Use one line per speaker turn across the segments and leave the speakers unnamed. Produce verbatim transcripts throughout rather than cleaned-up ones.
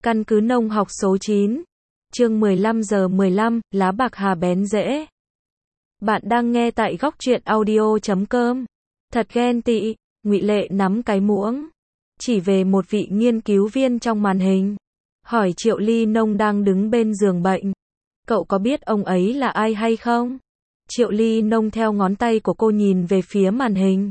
Căn cứ nông học số chín, chương mười lăm giờ mười lăm, lá bạc hà bén rễ. Bạn đang nghe tại góc truyện audio chấm com. Thật ghen tị, Ngụy Lệ nắm cái muỗng, chỉ về một vị nghiên cứu viên trong màn hình, hỏi Triệu Ly Nông đang đứng bên giường bệnh. Cậu có biết ông ấy là ai hay không? Triệu Ly Nông theo ngón tay của cô nhìn về phía màn hình.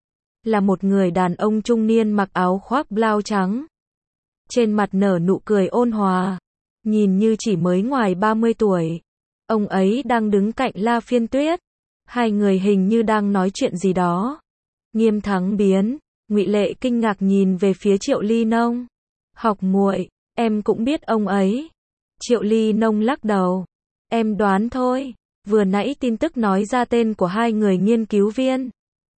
Là một người đàn ông trung niên mặc áo khoác blau trắng. Trên mặt nở nụ cười ôn hòa, nhìn như chỉ mới ngoài ba mươi tuổi. Ông ấy đang đứng cạnh La Phiên Tuyết. Hai người hình như đang nói chuyện gì đó. Nghiêm Thắng biến, Ngụy Lệ kinh ngạc nhìn về phía Triệu Ly Nông. Học muội, em cũng biết ông ấy. Triệu Ly Nông lắc đầu. Em đoán thôi, vừa nãy tin tức nói ra tên của hai người nghiên cứu viên.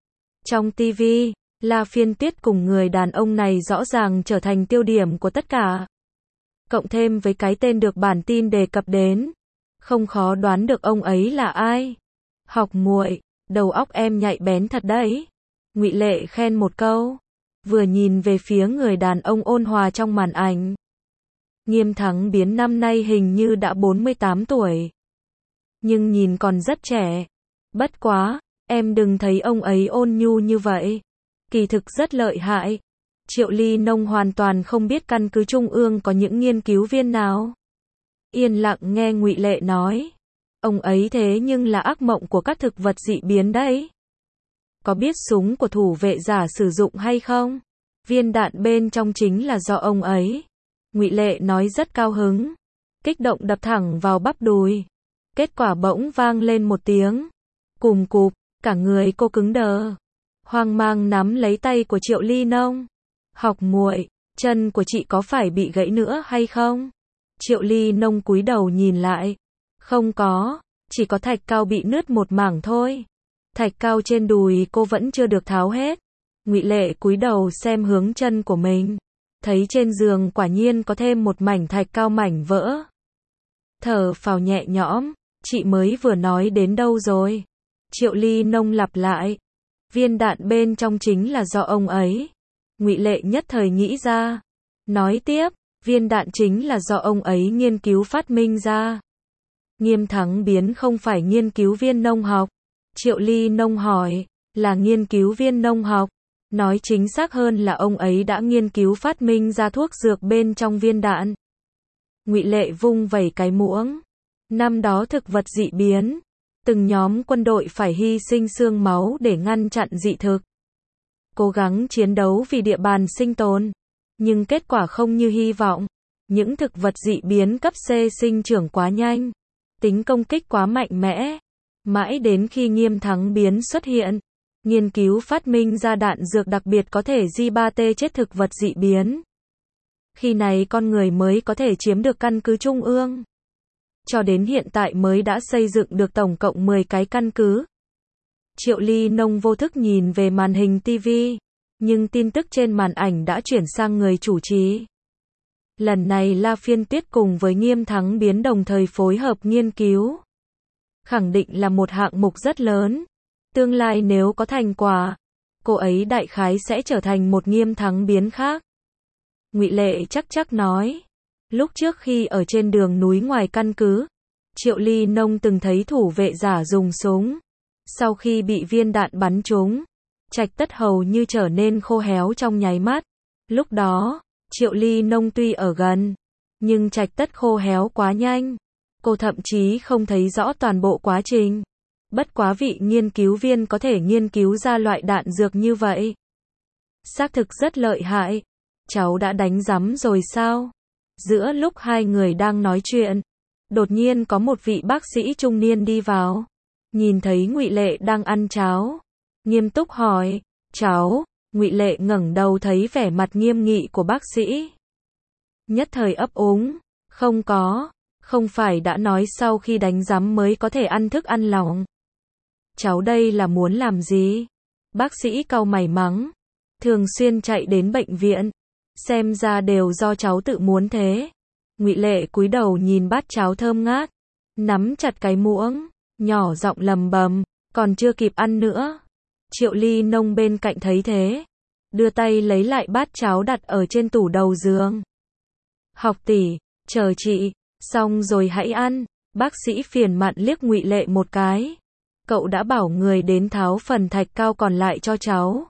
Trong ti vi, La Phiên Tuyết cùng người đàn ông này rõ ràng trở thành tiêu điểm của tất cả. Cộng thêm với cái tên được bản tin đề cập đến, không khó đoán được ông ấy là ai. Học muội, đầu óc em nhạy bén thật đấy. Ngụy Lệ khen một câu, vừa nhìn về phía người đàn ông ôn hòa trong màn ảnh. Nghiêm Thắng biến năm nay hình như đã bốn mươi tám tuổi. Nhưng nhìn còn rất trẻ. Bất quá, em đừng thấy ông ấy ôn nhu như vậy. Kỳ thực rất lợi hại. Triệu Ly Nông hoàn toàn không biết căn cứ Trung ương có những nghiên cứu viên nào. Yên lặng nghe Ngụy Lệ nói. Ông ấy thế nhưng là ác mộng của các thực vật dị biến đấy. Có biết súng của thủ vệ giả sử dụng hay không? Viên đạn bên trong chính là do ông ấy. Ngụy Lệ nói rất cao hứng, kích động đập thẳng vào bắp đùi. Kết quả bỗng vang lên một tiếng. Cùm cụp, cả người cô cứng đờ. Hoang mang nắm lấy tay của Triệu Ly Nông. Học muội, chân của chị có phải bị gãy nữa hay không? Triệu Ly Nông cúi đầu nhìn lại. Không có, chỉ có thạch cao bị nứt một mảng thôi. Thạch cao trên đùi cô vẫn chưa được tháo hết. Ngụy Lệ cúi đầu xem hướng chân của mình. Thấy trên giường quả nhiên có thêm một mảnh thạch cao mảnh vỡ. Thở phào nhẹ nhõm, chị mới vừa nói đến đâu rồi? Triệu Ly Nông lặp lại. Viên đạn bên trong chính là do ông ấy. Ngụy Lệ nhất thời nghĩ ra. Nói tiếp, viên đạn chính là do ông ấy nghiên cứu phát minh ra. Nghiêm Thắng biến không phải nghiên cứu viên nông học. Triệu Ly Nông hỏi, là nghiên cứu viên nông học. Nói chính xác hơn là ông ấy đã nghiên cứu phát minh ra thuốc dược bên trong viên đạn. Ngụy Lệ vung vẩy cái muỗng. Năm đó thực vật dị biến, từng nhóm quân đội phải hy sinh xương máu để ngăn chặn dị thực. Cố gắng chiến đấu vì địa bàn sinh tồn. Nhưng kết quả không như hy vọng. Những thực vật dị biến cấp C sinh trưởng quá nhanh. Tính công kích quá mạnh mẽ. Mãi đến khi Nghiêm Thắng biến xuất hiện. Nghiên cứu phát minh ra đạn dược đặc biệt có thể G ba T chết thực vật dị biến. Khi này con người mới có thể chiếm được căn cứ Trung ương. Cho đến hiện tại mới đã xây dựng được tổng cộng mười cái căn cứ. Triệu Ly Nông vô thức nhìn về màn hình ti vi, nhưng tin tức trên màn ảnh đã chuyển sang người chủ trì. Lần này La Phiên Tuyết cùng với Nghiêm Thắng biến đồng thời phối hợp nghiên cứu. Khẳng định là một hạng mục rất lớn. Tương lai nếu có thành quả, cô ấy đại khái sẽ trở thành một Nghiêm Thắng biến khác. Ngụy Lệ chắc chắc nói. Lúc trước khi ở trên đường núi ngoài căn cứ, Triệu Ly Nông từng thấy thủ vệ giả dùng súng. Sau khi bị viên đạn bắn trúng, Trạch Tất hầu như trở nên khô héo trong nháy mắt. Lúc đó, Triệu Ly Nông tuy ở gần, nhưng Trạch Tất khô héo quá nhanh. Cô thậm chí không thấy rõ toàn bộ quá trình. Bất quá vị nghiên cứu viên có thể nghiên cứu ra loại đạn dược như vậy. Xác thực rất lợi hại. Cháu đã đánh rắm rồi sao? Giữa lúc hai người đang nói chuyện, đột nhiên có một vị bác sĩ trung niên đi vào. Nhìn thấy Ngụy Lệ đang ăn cháo, nghiêm túc hỏi, cháu. Ngụy Lệ ngẩng đầu thấy vẻ mặt nghiêm nghị của bác sĩ. Nhất thời ấp úng, không có, không phải đã nói sau khi đánh rắm mới có thể ăn thức ăn lỏng. Cháu đây là muốn làm gì? Bác sĩ cau mày mắng. Thường xuyên chạy đến bệnh viện. Xem ra đều do cháu tự muốn thế. Ngụy Lệ cúi đầu nhìn bát cháo thơm ngát. Nắm chặt cái muỗng. Nhỏ giọng lầm bầm. Còn chưa kịp ăn nữa. Triệu Ly Nông bên cạnh thấy thế. Đưa tay lấy lại bát cháo đặt ở trên tủ đầu giường. Học tỷ, chờ chị, xong rồi hãy ăn. Bác sĩ phiền mặn liếc Ngụy Lệ một cái. Cậu đã bảo người đến tháo phần thạch cao còn lại cho cháu.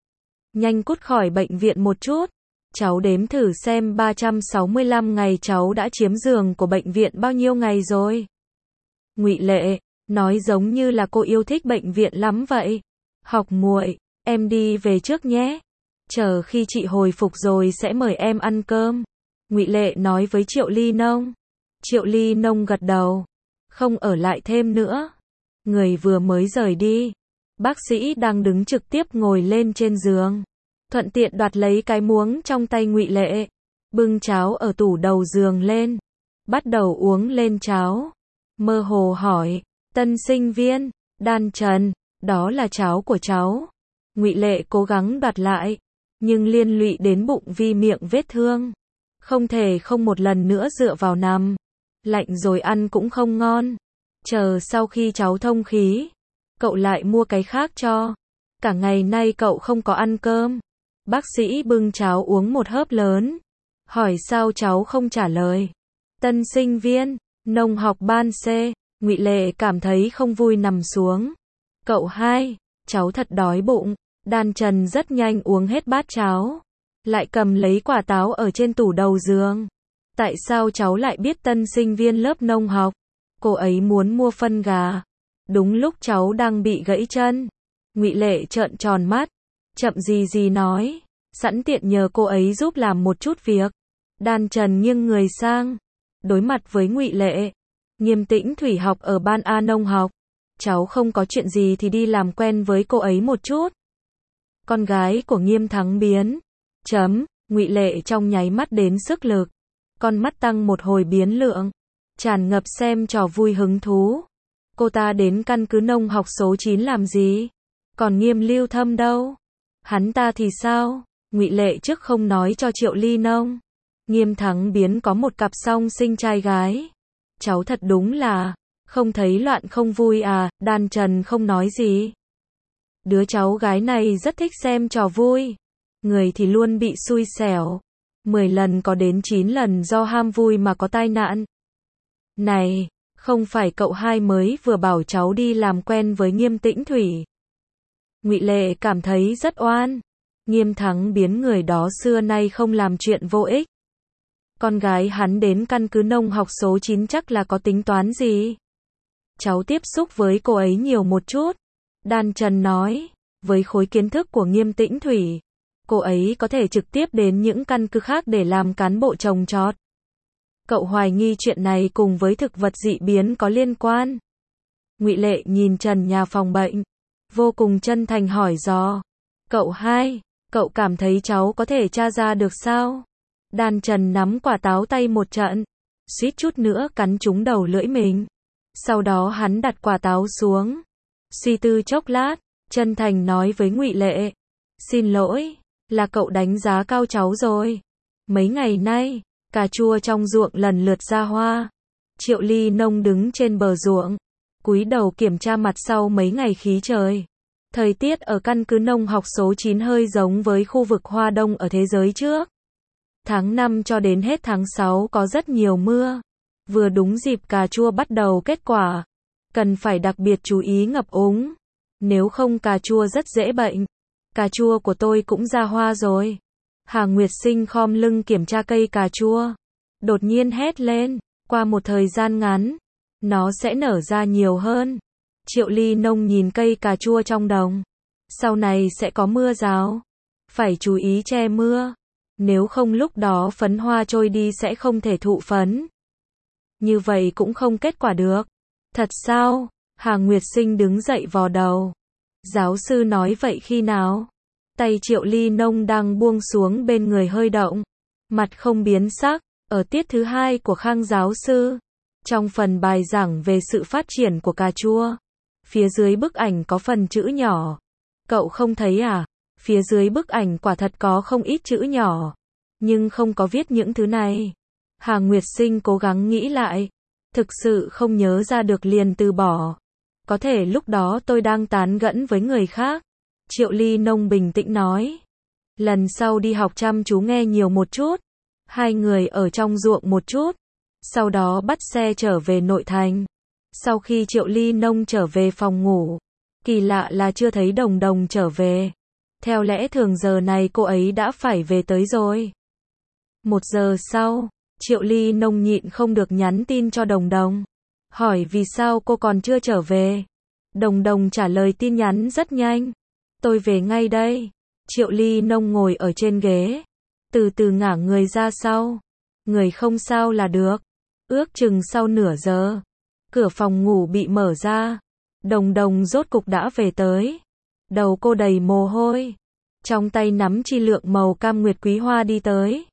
Nhanh cút khỏi bệnh viện một chút. Cháu đếm thử xem ba trăm sáu mươi lăm ngày cháu đã chiếm giường của bệnh viện bao nhiêu ngày rồi. Ngụy Lệ, nói giống như là cô yêu thích bệnh viện lắm vậy. Học muội, em đi về trước nhé. Chờ khi chị hồi phục rồi sẽ mời em ăn cơm. Ngụy Lệ nói với Triệu Ly Nông. Triệu Ly Nông gật đầu. Không ở lại thêm nữa. Người vừa mới rời đi. Bác sĩ đang đứng trực tiếp ngồi lên trên giường. Thuận tiện đoạt lấy cái muỗng trong tay Ngụy Lệ. Bưng cháo ở tủ đầu giường lên. Bắt đầu uống lên cháo. Mơ hồ hỏi. Tân sinh viên, Đan Trần, đó là cháo của cháu. Ngụy Lệ cố gắng đoạt lại. Nhưng liên lụy đến bụng vì miệng vết thương. Không thể không một lần nữa dựa vào nằm. Lạnh rồi ăn cũng không ngon. Chờ sau khi cháu thông khí, cậu lại mua cái khác cho. Cả ngày nay cậu không có ăn cơm. Bác sĩ bưng cháo uống một hớp lớn. Hỏi sao cháu không trả lời. Tân sinh viên, nông học ban C. Ngụy Lệ cảm thấy không vui nằm xuống. Cậu hai, cháu thật đói bụng. Đan Trần rất nhanh uống hết bát cháo. Lại cầm lấy quả táo ở trên tủ đầu giường. Tại sao cháu lại biết tân sinh viên lớp nông học? Cô ấy muốn mua phân gà. Đúng lúc cháu đang bị gãy chân. Ngụy Lệ trợn tròn mắt. Chậm gì gì nói. Sẵn tiện nhờ cô ấy giúp làm một chút việc. Đan Trần nghiêng người sang. Đối mặt với Ngụy Lệ. Nghiêm Tĩnh Thủy học ở ban A nông học. Cháu không có chuyện gì thì đi làm quen với cô ấy một chút. Con gái của Nghiêm Thắng biến. Chấm. Ngụy Lệ trong nháy mắt đến sức lực. Con mắt tăng một hồi biến lượng. Tràn ngập xem trò vui hứng thú. Cô ta đến căn cứ nông học số chín làm gì? Còn Nghiêm Lưu Thâm đâu? Hắn ta thì sao? Ngụy Lệ trước không nói cho Triệu Ly Nông. Nghiêm Thắng biến có một cặp song sinh trai gái. Cháu thật đúng là không thấy loạn không vui à? Đan Trần không nói gì. Đứa cháu gái này rất thích xem trò vui. Người thì luôn bị xui xẻo. Mười lần có đến chín lần do ham vui mà có tai nạn. Này, không phải cậu hai mới vừa bảo cháu đi làm quen với Nghiêm Tĩnh Thủy. Ngụy Lệ cảm thấy rất oan. Nghiêm Thắng biến người đó xưa nay không làm chuyện vô ích. Con gái hắn đến căn cứ nông học số chín chắc là có tính toán gì. Cháu tiếp xúc với cô ấy nhiều một chút. Đan Trần nói, với khối kiến thức của Nghiêm Tĩnh Thủy, cô ấy có thể trực tiếp đến những căn cứ khác để làm cán bộ trồng trọt. Cậu hoài nghi chuyện này cùng với thực vật dị biến có liên quan. Ngụy Lệ nhìn trần nhà phòng bệnh, vô cùng chân thành hỏi dò. Cậu hai, cậu cảm thấy cháu có thể tra ra được sao? Đan Trần nắm quả táo tay một trận, suýt chút nữa cắn trúng đầu lưỡi mình. Sau đó hắn đặt quả táo xuống, suy tư chốc lát, chân thành nói với Ngụy Lệ. Xin lỗi, là cậu đánh giá cao cháu rồi. Mấy ngày nay, cà chua trong ruộng lần lượt ra hoa. Triệu Ly Nông đứng trên bờ ruộng, cúi đầu kiểm tra mặt sau mấy ngày khí trời. Thời tiết ở căn cứ nông học số chín hơi giống với khu vực Hoa Đông ở thế giới trước. Tháng năm cho đến hết tháng sáu có rất nhiều mưa. Vừa đúng dịp cà chua bắt đầu kết quả. Cần phải đặc biệt chú ý ngập úng. Nếu không cà chua rất dễ bệnh. Cà chua của tôi cũng ra hoa rồi. Hà Nguyệt Sinh khom lưng kiểm tra cây cà chua. Đột nhiên hét lên. Qua một thời gian ngắn, nó sẽ nở ra nhiều hơn. Triệu Ly Nông nhìn cây cà chua trong đồng. Sau này sẽ có mưa rào. Phải chú ý che mưa. Nếu không lúc đó phấn hoa trôi đi sẽ không thể thụ phấn. Như vậy cũng không kết quả được. Thật sao? Hà Nguyệt Sinh đứng dậy vò đầu. Giáo sư nói vậy khi nào? Tay Triệu Ly Nông đang buông xuống bên người hơi động. Mặt không biến sắc. Ở tiết thứ hai của Khang giáo sư. Trong phần bài giảng về sự phát triển của cà chua. Phía dưới bức ảnh có phần chữ nhỏ. Cậu không thấy à? Phía dưới bức ảnh quả thật có không ít chữ nhỏ. Nhưng không có viết những thứ này. Hà Nguyệt Sinh cố gắng nghĩ lại. Thực sự không nhớ ra được liền từ bỏ. Có thể lúc đó tôi đang tán gẫu với người khác. Triệu Ly Nông bình tĩnh nói. Lần sau đi học chăm chú nghe nhiều một chút. Hai người ở trong ruộng một chút, sau đó bắt xe trở về nội thành. Sau khi Triệu Ly Nông trở về phòng ngủ, kỳ lạ là chưa thấy Đồng Đồng trở về. Theo lẽ thường giờ này cô ấy đã phải về tới rồi. Một giờ sau, Triệu Ly Nông nhịn không được nhắn tin cho Đồng Đồng, hỏi vì sao cô còn chưa trở về. Đồng Đồng trả lời tin nhắn rất nhanh. Tôi về ngay đây. Triệu Ly Nông ngồi ở trên ghế, từ từ ngả người ra sau. Người không sao là được. Ước chừng sau nửa giờ, cửa phòng ngủ bị mở ra. Đồng Đồng rốt cục đã về tới. Đầu cô đầy mồ hôi, trong tay nắm chi lượng màu cam nguyệt quý hoa đi tới.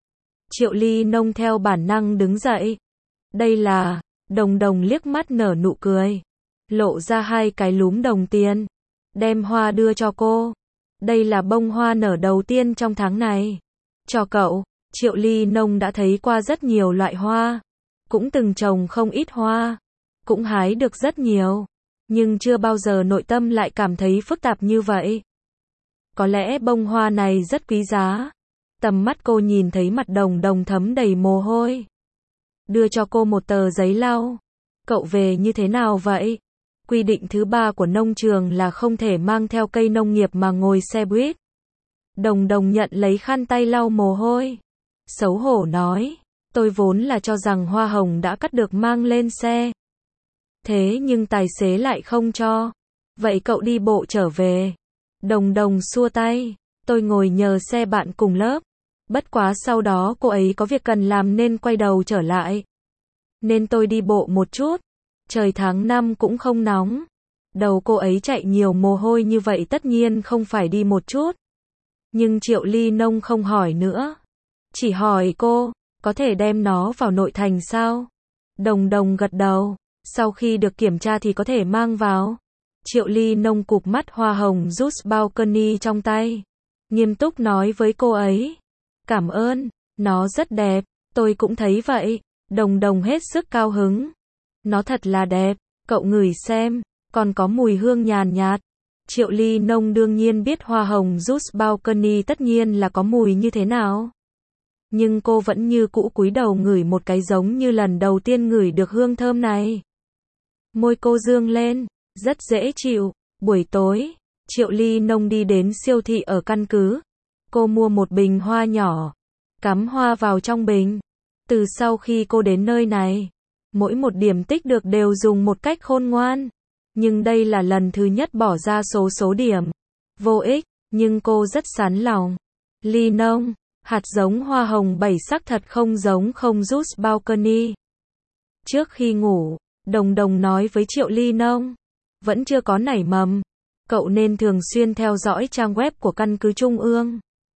Triệu Ly Nông theo bản năng đứng dậy. Đây là, Đồng Đồng liếc mắt nở nụ cười, lộ ra hai cái lúm đồng tiền, đem hoa đưa cho cô. Đây là bông hoa nở đầu tiên trong tháng này. Cho cậu. Triệu Ly Nông đã thấy qua rất nhiều loại hoa, cũng từng trồng không ít hoa, cũng hái được rất nhiều, nhưng chưa bao giờ nội tâm lại cảm thấy phức tạp như vậy. Có lẽ bông hoa này rất quý giá. Tầm mắt cô nhìn thấy mặt Đồng Đồng thấm đầy mồ hôi. Đưa cho cô một tờ giấy lau. Cậu về như thế nào vậy? Quy định thứ ba của nông trường là không thể mang theo cây nông nghiệp mà ngồi xe buýt. Đồng Đồng nhận lấy khăn tay lau mồ hôi, xấu hổ nói, tôi vốn là cho rằng hoa hồng đã cắt được mang lên xe. Thế nhưng tài xế lại không cho. Vậy cậu đi bộ trở về. Đồng Đồng xua tay, tôi ngồi nhờ xe bạn cùng lớp. Bất quá sau đó cô ấy có việc cần làm nên quay đầu trở lại. Nên tôi đi bộ một chút. Trời tháng năm cũng không nóng. Đầu cô ấy chạy nhiều mồ hôi như vậy tất nhiên không phải đi một chút. Nhưng Triệu Ly Nông không hỏi nữa. Chỉ hỏi cô, có thể đem nó vào nội thành sao? Đồng Đồng gật đầu. Sau khi được kiểm tra thì có thể mang vào. Triệu Ly Nông cụp mắt hoa hồng Juice Balcony trong tay, nghiêm túc nói với cô ấy. Cảm ơn, nó rất đẹp, tôi cũng thấy vậy. Đồng Đồng hết sức cao hứng. Nó thật là đẹp, cậu ngửi xem, còn có mùi hương nhàn nhạt. Triệu Ly Nông đương nhiên biết hoa hồng Juice Balcony tất nhiên là có mùi như thế nào. Nhưng cô vẫn như cũ cúi đầu ngửi một cái giống như lần đầu tiên ngửi được hương thơm này. Môi cô dương lên, rất dễ chịu. Buổi tối, Triệu Ly Nông đi đến siêu thị ở căn cứ. Cô mua một bình hoa nhỏ, cắm hoa vào trong bình. Từ sau khi cô đến nơi này, mỗi một điểm tích được đều dùng một cách khôn ngoan. Nhưng đây là lần thứ nhất bỏ ra số số điểm. Vô ích, nhưng cô rất sán lòng. Ly Nông, hạt giống hoa hồng bảy sắc thật không giống không Juice Balcony. Trước khi ngủ, Đồng Đồng nói với Triệu Ly Nông, vẫn chưa có nảy mầm. Cậu nên thường xuyên theo dõi trang web của căn cứ Trung ương.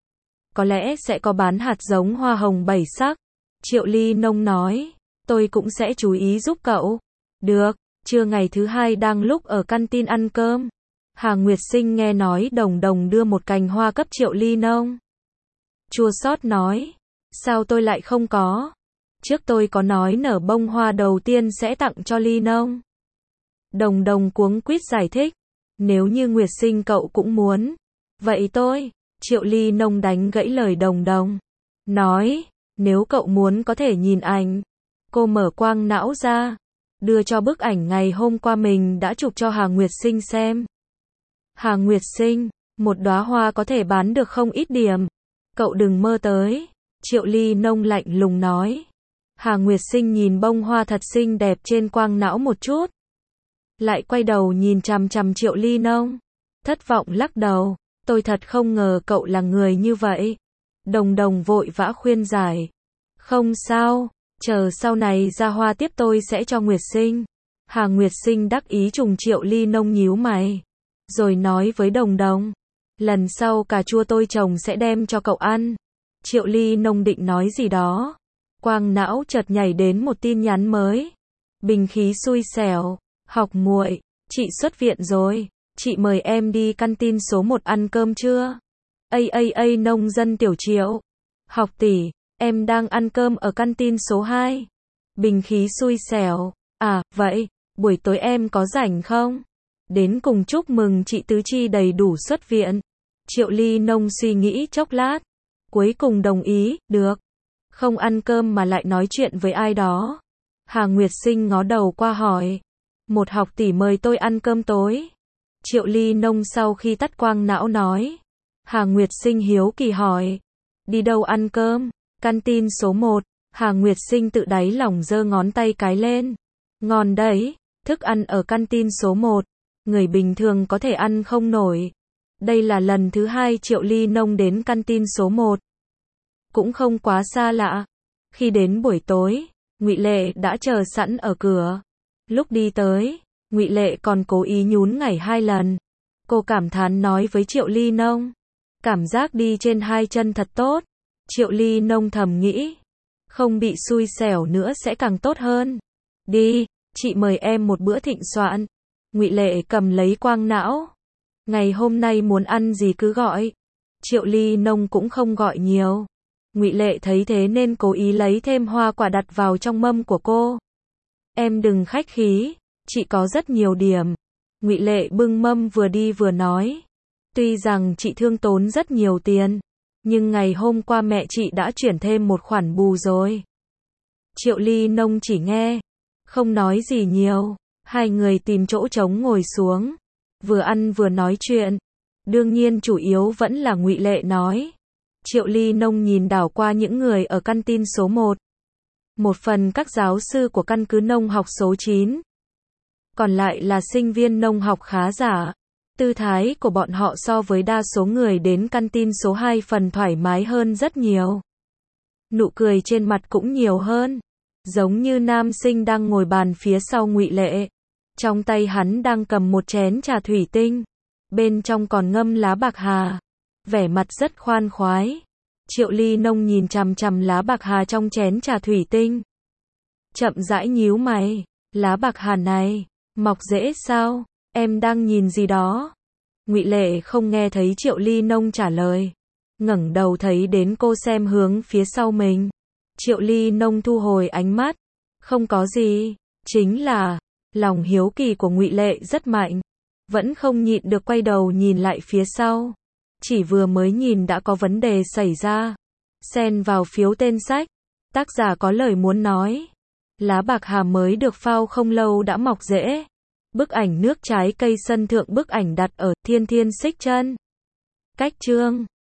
Có lẽ sẽ có bán hạt giống hoa hồng bảy sắc. Triệu Ly Nông nói, tôi cũng sẽ chú ý giúp cậu. Được. Trưa ngày thứ hai đang lúc ở căn tin ăn cơm, Hà Nguyệt Sinh nghe nói Đồng Đồng đưa một cành hoa cấp Triệu Ly Nông. Chua xót nói, sao tôi lại không có? Trước tôi có nói nở bông hoa đầu tiên sẽ tặng cho Ly Nông. Đồng Đồng cuống quýt giải thích, nếu như Nguyệt Sinh cậu cũng muốn, vậy tôi. Triệu Ly Nông đánh gãy lời Đồng Đồng, nói, nếu cậu muốn có thể nhìn ảnh. Cô mở quang não ra, đưa cho bức ảnh ngày hôm qua mình đã chụp cho Hà Nguyệt Sinh xem. Hà Nguyệt Sinh, một đóa hoa có thể bán được không ít điểm. Cậu đừng mơ tới. Triệu Ly Nông lạnh lùng nói. Hà Nguyệt Sinh nhìn bông hoa thật xinh đẹp trên quang não một chút, lại quay đầu nhìn chằm chằm Triệu Ly Nông, thất vọng lắc đầu. Tôi thật không ngờ cậu là người như vậy. Đồng Đồng vội vã khuyên giải. Không sao, chờ sau này ra hoa tiếp tôi sẽ cho Nguyệt Sinh. Hà Nguyệt Sinh đắc ý trùng Triệu Ly Nông nhíu mày, rồi nói với Đồng Đồng, lần sau cà chua tôi trồng sẽ đem cho cậu ăn. Triệu Ly Nông định nói gì đó, quang não chợt nhảy đến một tin nhắn mới. Bình khí xui xẻo, học muội, chị xuất viện rồi, chị mời em đi căn tin số một ăn cơm chưa? A a a nông dân tiểu Triệu. Học tỷ, em đang ăn cơm ở căn tin số hai. Bình khí xui xẻo, à, vậy, buổi tối em có rảnh không? Đến cùng chúc mừng chị tứ chi đầy đủ xuất viện. Triệu Ly Nông suy nghĩ chốc lát, cuối cùng đồng ý, được. Không ăn cơm mà lại nói chuyện với ai đó. Hà Nguyệt Sinh ngó đầu qua hỏi. Một học tỷ mời tôi ăn cơm tối. Triệu Ly Nông sau khi tắt quang não nói. Hà Nguyệt Sinh hiếu kỳ hỏi. Đi đâu ăn cơm? Canteen số một. Hà Nguyệt Sinh tự đáy lòng giơ ngón tay cái lên. Ngon đấy, thức ăn ở canteen số một. Người bình thường có thể ăn không nổi. Đây là lần thứ hai Triệu Ly Nông đến canteen số một. Cũng không quá xa lạ. Khi đến buổi tối, Ngụy Lệ đã chờ sẵn ở cửa. Lúc đi tới, Ngụy Lệ còn cố ý nhún nhảy hai lần. Cô cảm thán nói với Triệu Ly Nông. Cảm giác đi trên hai chân thật tốt. Triệu Ly Nông thầm nghĩ. Không bị xui xẻo nữa sẽ càng tốt hơn. Đi, chị mời em một bữa thịnh soạn. Ngụy Lệ cầm lấy quang não. Ngày hôm nay muốn ăn gì cứ gọi. Triệu Ly Nông cũng không gọi nhiều. Ngụy Lệ thấy thế nên cố ý lấy thêm hoa quả đặt vào trong mâm của cô. Em đừng khách khí, chị có rất nhiều điểm. Ngụy Lệ bưng mâm vừa đi vừa nói. Tuy rằng chị thương tốn rất nhiều tiền, nhưng ngày hôm qua mẹ chị đã chuyển thêm một khoản bù rồi. Triệu Ly Nông chỉ nghe, không nói gì nhiều. Hai người tìm chỗ trống ngồi xuống, vừa ăn vừa nói chuyện. Đương nhiên chủ yếu vẫn là Ngụy Lệ nói. Triệu Ly Nông nhìn đảo qua những người ở canteen số một. Một phần các giáo sư của căn cứ nông học số chín. Còn lại là sinh viên nông học khá giả. Tư thái của bọn họ so với đa số người đến canteen số hai phần thoải mái hơn rất nhiều. Nụ cười trên mặt cũng nhiều hơn. Giống như nam sinh đang ngồi bàn phía sau Ngụy Lệ. Trong tay hắn đang cầm một chén trà thủy tinh. Bên trong còn ngâm lá bạc hà. Vẻ mặt rất khoan khoái. Triệu Ly Nông nhìn chằm chằm lá bạc hà trong chén trà thủy tinh. Chậm rãi nhíu mày. Lá bạc hà này, mọc rễ sao? Em đang nhìn gì đó? Ngụy Lệ không nghe thấy Triệu Ly Nông trả lời. Ngẩng đầu thấy đến cô xem hướng phía sau mình. Triệu Ly Nông thu hồi ánh mắt. Không có gì. Chính là, lòng hiếu kỳ của Ngụy Lệ rất mạnh. Vẫn không nhịn được quay đầu nhìn lại phía sau. Chỉ vừa mới nhìn đã có vấn đề xảy ra. Xen vào phiếu tên sách. Tác giả có lời muốn nói. Lá bạc hà mới được phao không lâu đã mọc rễ. Bức ảnh nước trái cây sân thượng bức ảnh đặt ở Thiên Thiên Xích Chân. Cách chương